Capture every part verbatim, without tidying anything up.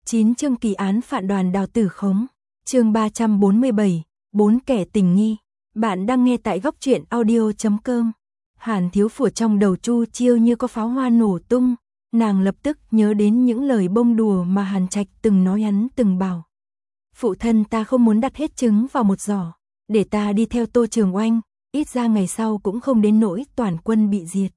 chín chương kỳ án phản đoàn Đào Tử Khống. Chương ba trăm bốn mươi bảy, bốn kẻ tình nghi. Bạn đang nghe tại góc truyện audio chấm com. Hàn Thiếu Phủ trong đầu Chu Chiêu như có pháo hoa nổ tung, nàng lập tức nhớ đến những lời bông đùa mà Hàn Trạch từng nói, hắn từng bảo: phụ thân ta không muốn đặt hết trứng vào một giỏ, để ta đi theo Tô Trường Oanh, ít ra ngày sau cũng không đến nỗi toàn quân bị diệt.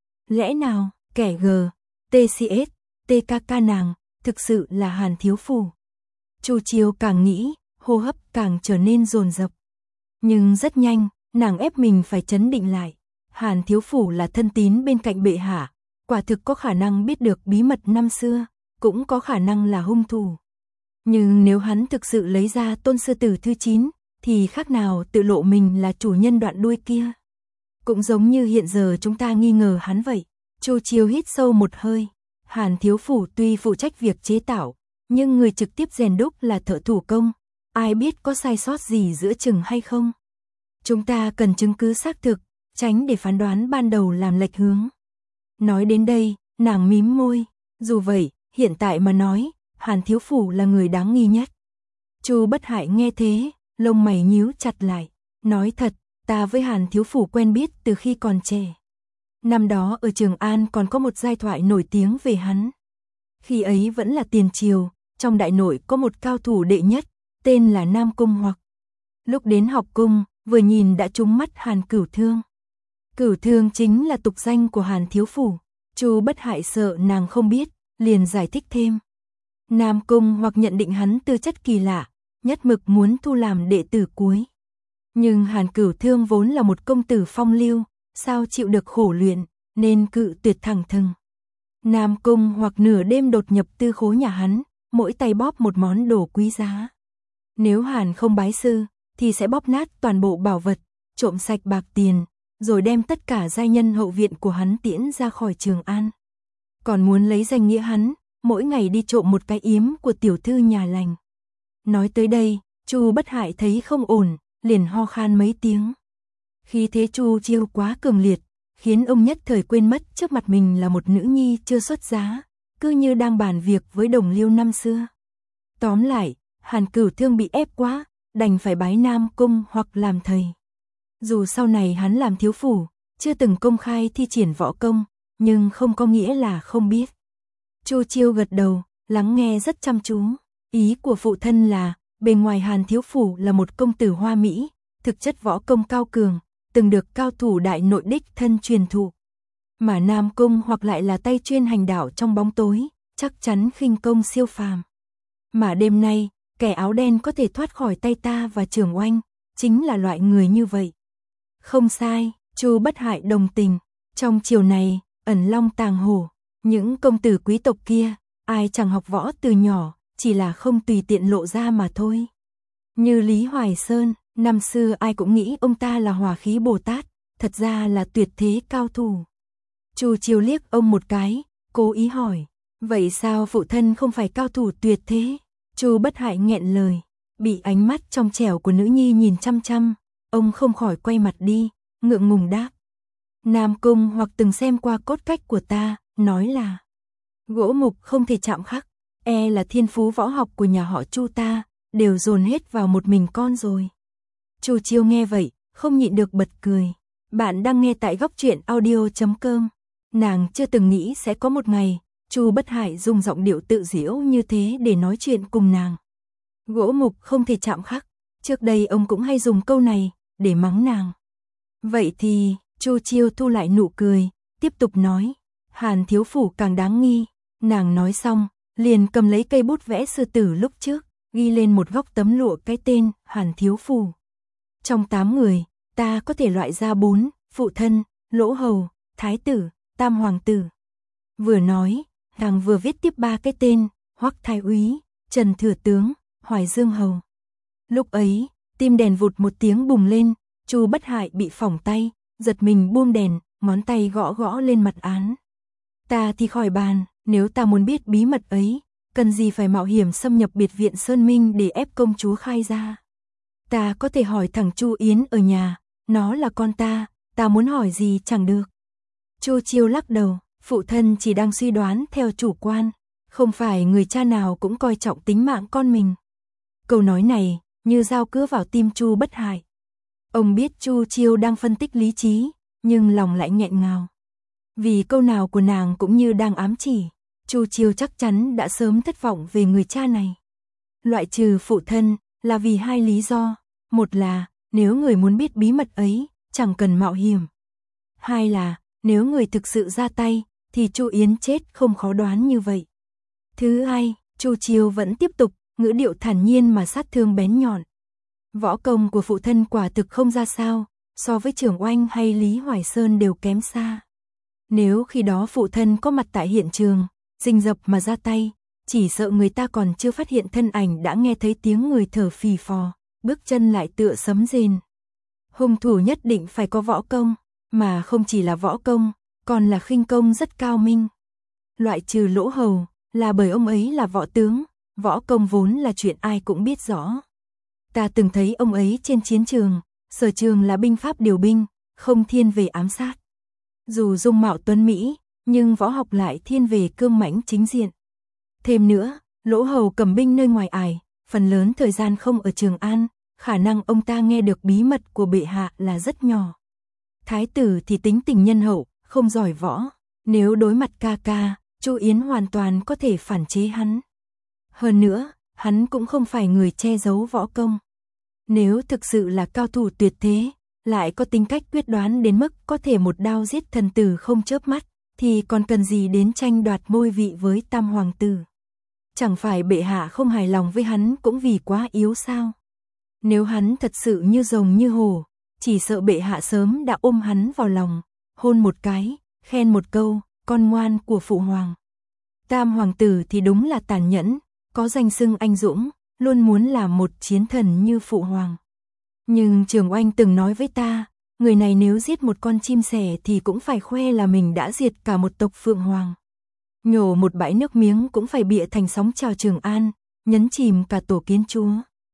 Lẽ nào kẻ G, tê xê ét, tê ca ca nàng thực sự là Hàn Thiếu Phủ? Chu Chiêu càng nghĩ, hô hấp càng trở nên dồn dập. Nhưng rất nhanh, nàng ép mình phải trấn định lại. Hàn Thiếu Phủ là thân tín bên cạnh bệ hạ, quả thực có khả năng biết được bí mật năm xưa, cũng có khả năng là hung thủ. Nhưng nếu hắn thực sự lấy ra Tôn Sư Tử thứ chín, thì khác nào tự lộ mình là chủ nhân đoạn đuôi kia. Cũng giống như hiện giờ chúng ta nghi ngờ hắn vậy. Chu Chiêu hít sâu một hơi. Hàn Thiếu Phủ tuy phụ trách việc chế tạo, nhưng người trực tiếp rèn đúc là thợ thủ công, ai biết có sai sót gì giữa chừng hay không. Chúng ta cần chứng cứ xác thực, tránh để phán đoán ban đầu làm lệch hướng. Nói đến đây, nàng mím môi. Dù vậy, hiện tại mà nói, Hàn Thiếu Phủ là người đáng nghi nhất. Chu Bất Hại nghe thế, lông mày nhíu chặt lại. Nói thật, ta với Hàn Thiếu Phủ quen biết từ khi còn trẻ. Năm đó ở Trường An còn có một giai thoại nổi tiếng về hắn. Khi ấy vẫn là tiền triều, trong đại nội có một cao thủ đệ nhất, tên là Nam Cung Hoặc. Lúc đến học cung, vừa nhìn đã trúng mắt Hàn Cửu Thương. Cửu Thương chính là tục danh của Hàn Thiếu Phủ. Chu Bất Hại sợ nàng không biết, liền giải thích thêm. Nam Cung Hoặc nhận định hắn tư chất kỳ lạ, nhất mực muốn thu làm đệ tử cuối. Nhưng Hàn Cửu Thương vốn là một công tử phong lưu, sao chịu được khổ luyện, nên cự tuyệt thẳng thừng. Nam Cung Hoặc nửa đêm đột nhập tư khố nhà hắn, mỗi tay bóp một món đồ quý giá. Nếu Hàn không bái sư, thì sẽ bóp nát toàn bộ bảo vật, trộm sạch bạc tiền, rồi đem tất cả giai nhân hậu viện của hắn tiễn ra khỏi Trường An. Còn muốn lấy danh nghĩa hắn, mỗi ngày đi trộm một cái yếm của tiểu thư nhà lành. Nói tới đây, Chu Bất Hại thấy không ổn, liền ho khan mấy tiếng. Khi thế Chu Chiêu quá cường liệt, khiến ông nhất thời quên mất trước mặt mình là một nữ nhi chưa xuất giá, cứ như đang bàn việc với đồng liêu năm xưa. Tóm lại, Hàn Cửu Thương bị ép quá, đành phải bái Nam Cung Hoặc làm thầy. Dù sau này hắn làm thiếu phủ, chưa từng công khai thi triển võ công, nhưng không có nghĩa là không biết. Chu Chiêu gật đầu, lắng nghe rất chăm chú. Ý của phụ thân là, bề ngoài Hàn Thiếu Phủ là một công tử hoa mỹ, thực chất võ công cao cường, từng được cao thủ đại nội đích thân truyền thụ. Mà Nam Cung Hoặc lại là tay chuyên hành đạo trong bóng tối, chắc chắn khinh công siêu phàm. Mà đêm nay, kẻ áo đen có thể thoát khỏi tay ta và Trường Oanh, chính là loại người như vậy. Không sai, Chu Bất Hại đồng tình. Trong chiều này, ẩn long tàng hổ, những công tử quý tộc kia, ai chẳng học võ từ nhỏ, chỉ là không tùy tiện lộ ra mà thôi. Như Lý Hoài Sơn, năm xưa ai cũng nghĩ ông ta là hỏa khí Bồ Tát, thật ra là tuyệt thế cao thủ. Chu Chiêu liếc ông một cái, cố ý hỏi, vậy sao phụ thân không phải cao thủ tuyệt thế? Chu Bất Hại nghẹn lời, bị ánh mắt trong trẻo của nữ nhi nhìn chăm chăm, ông không khỏi quay mặt đi, ngượng ngùng đáp. Nam Cung Hoặc từng xem qua cốt cách của ta, nói là gỗ mục không thể chạm khắc, e là thiên phú võ học của nhà họ Chu ta, đều dồn hết vào một mình con rồi. Chu Chiêu nghe vậy, không nhịn được bật cười. Bạn đang nghe tại góc truyện audio chấm com. Nàng chưa từng nghĩ sẽ có một ngày, Chu Bất Hại dùng giọng điệu tự giễu như thế để nói chuyện cùng nàng. Gỗ mục không thể chạm khắc, trước đây ông cũng hay dùng câu này, để mắng nàng. Vậy thì, Chu Chiêu thu lại nụ cười, tiếp tục nói, Hàn Thiếu Phủ càng đáng nghi. Nàng nói xong, liền cầm lấy cây bút vẽ sư tử lúc trước, ghi lên một góc tấm lụa cái tên Hàn Thiếu Phủ. Trong tám người, ta có thể loại ra bốn, phụ thân, lỗ hầu, thái tử, tam hoàng tử. Vừa nói, nàng vừa viết tiếp ba cái tên, Hoắc Thái Úy, Trần Thừa Tướng, Hoài Dương Hầu. Lúc ấy, tim đèn vụt một tiếng bùng lên, Chu Bất Hại bị phỏng tay, giật mình buông đèn, ngón tay gõ gõ lên mặt án. Ta thì khỏi bàn, nếu ta muốn biết bí mật ấy, cần gì phải mạo hiểm xâm nhập biệt viện Sơn Minh để ép công chúa khai ra. Ta có thể hỏi thằng Chu Yến ở nhà, nó là con ta, ta muốn hỏi gì chẳng được. Chu Chiêu lắc đầu, phụ thân chỉ đang suy đoán theo chủ quan, Không phải người cha nào cũng coi trọng tính mạng con mình. Câu nói này như dao cứa vào tim Chu Bất Hại. Ông biết Chu Chiêu đang phân tích lý trí, nhưng lòng lại nghẹn ngào. Vì câu nào của nàng cũng như đang ám chỉ, Chu Chiêu chắc chắn đã sớm thất vọng về người cha này. Loại trừ phụ thân là vì hai lý do. Một là, nếu người muốn biết bí mật ấy, chẳng cần mạo hiểm. Hai là, nếu người thực sự ra tay, thì Chu Yến chết không khó đoán như vậy. Thứ hai, Chu Chiêu vẫn tiếp tục, ngữ điệu thản nhiên mà sát thương bén nhọn. Võ công của phụ thân quả thực không ra sao, so với Trưởng Oanh hay Lý Hoài Sơn đều kém xa. Nếu khi đó phụ thân có mặt tại hiện trường, rình rập mà ra tay, chỉ sợ người ta còn chưa phát hiện thân ảnh đã nghe thấy tiếng người thở phì phò, bước chân lại tựa sấm rền. Hung thủ nhất định phải có võ công, mà không chỉ là võ công, còn là khinh công rất cao minh. Loại trừ Lỗ Hầu, là bởi ông ấy là võ tướng, võ công vốn là chuyện ai cũng biết rõ. Ta từng thấy ông ấy trên chiến trường, sở trường là binh pháp điều binh, không thiên về ám sát. Dù dung mạo tuấn mỹ, nhưng võ học lại thiên về cương mãnh chính diện. Thêm nữa, Lỗ Hầu cầm binh nơi ngoài ải, phần lớn thời gian không ở Trường An, khả năng ông ta nghe được bí mật của bệ hạ là rất nhỏ. Thái tử thì tính tình nhân hậu, không giỏi võ, nếu đối mặt ca ca, Chu Yến hoàn toàn có thể phản chế hắn. Hơn nữa, hắn cũng không phải người che giấu võ công. Nếu thực sự là cao thủ tuyệt thế, lại có tính cách quyết đoán đến mức có thể một đao giết thần tử không chớp mắt, thì còn cần gì đến tranh đoạt ngôi vị với Tam Hoàng tử. Chẳng phải bệ hạ không hài lòng với hắn cũng vì quá yếu sao? Nếu hắn thật sự như rồng như hổ, chỉ sợ bệ hạ sớm đã ôm hắn vào lòng, hôn một cái, khen một câu, con ngoan của phụ hoàng. Tam Hoàng tử thì đúng là tàn nhẫn, có danh xưng anh dũng, luôn muốn làm một chiến thần như phụ hoàng. Nhưng Trường Oanh từng nói với ta, người này nếu giết một con chim sẻ thì cũng phải khoe là mình đã diệt cả một tộc Phượng Hoàng. Nhổ một bãi nước miếng cũng phải bịa thành sóng trào Trường An, nhấn chìm cả tổ kiến chúa.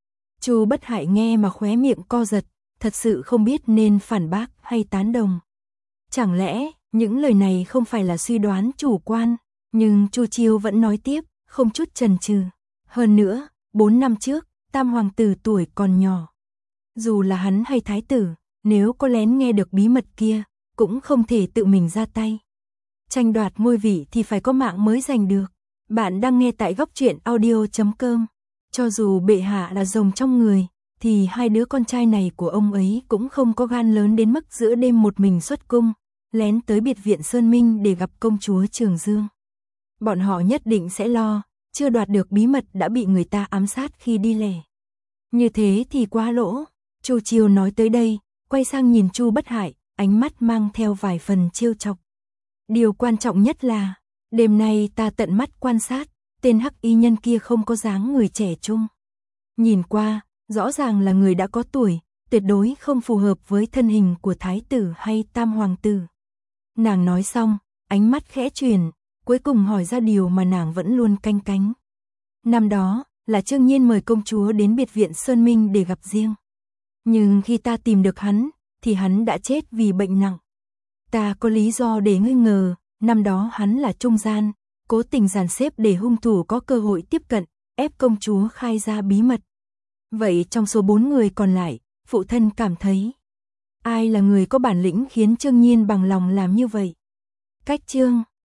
Chu Bất Hại nghe mà khóe miệng co giật, thật sự không biết nên phản bác hay tán đồng. Chẳng lẽ, những lời này không phải là suy đoán chủ quan, nhưng Chu Chiêu vẫn nói tiếp, không chút chần chừ. Hơn nữa, bốn năm trước, Tam Hoàng tử tuổi còn nhỏ. Dù là hắn hay thái tử, nếu có lén nghe được bí mật kia, cũng không thể tự mình ra tay. Tranh đoạt ngôi vị thì phải có mạng mới giành được. Bạn đang nghe tại góc truyện audio chấm com. Cho dù bệ hạ là rồng trong người, thì hai đứa con trai này của ông ấy cũng không có gan lớn đến mức giữa đêm một mình xuất cung, lén tới biệt viện Sơn Minh để gặp công chúa Trường Dương. Bọn họ nhất định sẽ lo, chưa đoạt được bí mật đã bị người ta ám sát khi đi lẻ. Như thế thì quá lỗ. Chu Chiêu nói tới đây, quay sang nhìn Chu Bất Hại, ánh mắt mang theo vài phần trêu chọc. Điều quan trọng nhất là, đêm nay ta tận mắt quan sát, tên hắc y nhân kia không có dáng người trẻ trung. Nhìn qua, rõ ràng là người đã có tuổi, tuyệt đối không phù hợp với thân hình của thái tử hay Tam Hoàng tử. Nàng nói xong, ánh mắt khẽ chuyển, cuối cùng hỏi ra điều mà nàng vẫn luôn canh cánh. Năm đó, là Trương Nhiên mời công chúa đến biệt viện Sơn Minh để gặp riêng. Nhưng khi ta tìm được hắn, thì hắn đã chết vì bệnh nặng. Ta có lý do để nghi ngờ, năm đó hắn là trung gian, cố tình dàn xếp để hung thủ có cơ hội tiếp cận, ép công chúa khai ra bí mật. Vậy trong số bốn người còn lại, phụ thân cảm thấy, ai là người có bản lĩnh khiến Trương Nhiên bằng lòng làm như vậy? Cách chương